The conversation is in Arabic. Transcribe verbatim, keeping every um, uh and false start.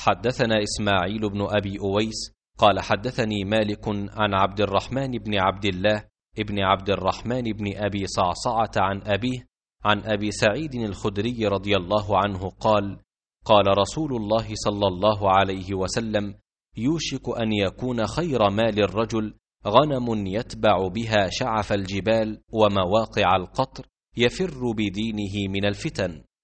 حدثنا إسماعيل بن أبي أويس قال حدثني مالك عن عبد الرحمن بن عبد الله ابن عبد الرحمن بن أبي صعصعة عن أبيه عن أبي سعيد الخدري رضي الله عنه قال: قال رسول الله صلى الله عليه وسلم: يوشك أن يكون خير مال الرجل غنم يتبع بها شعف الجبال ومواقع القطر يفر بدينه من الفتن.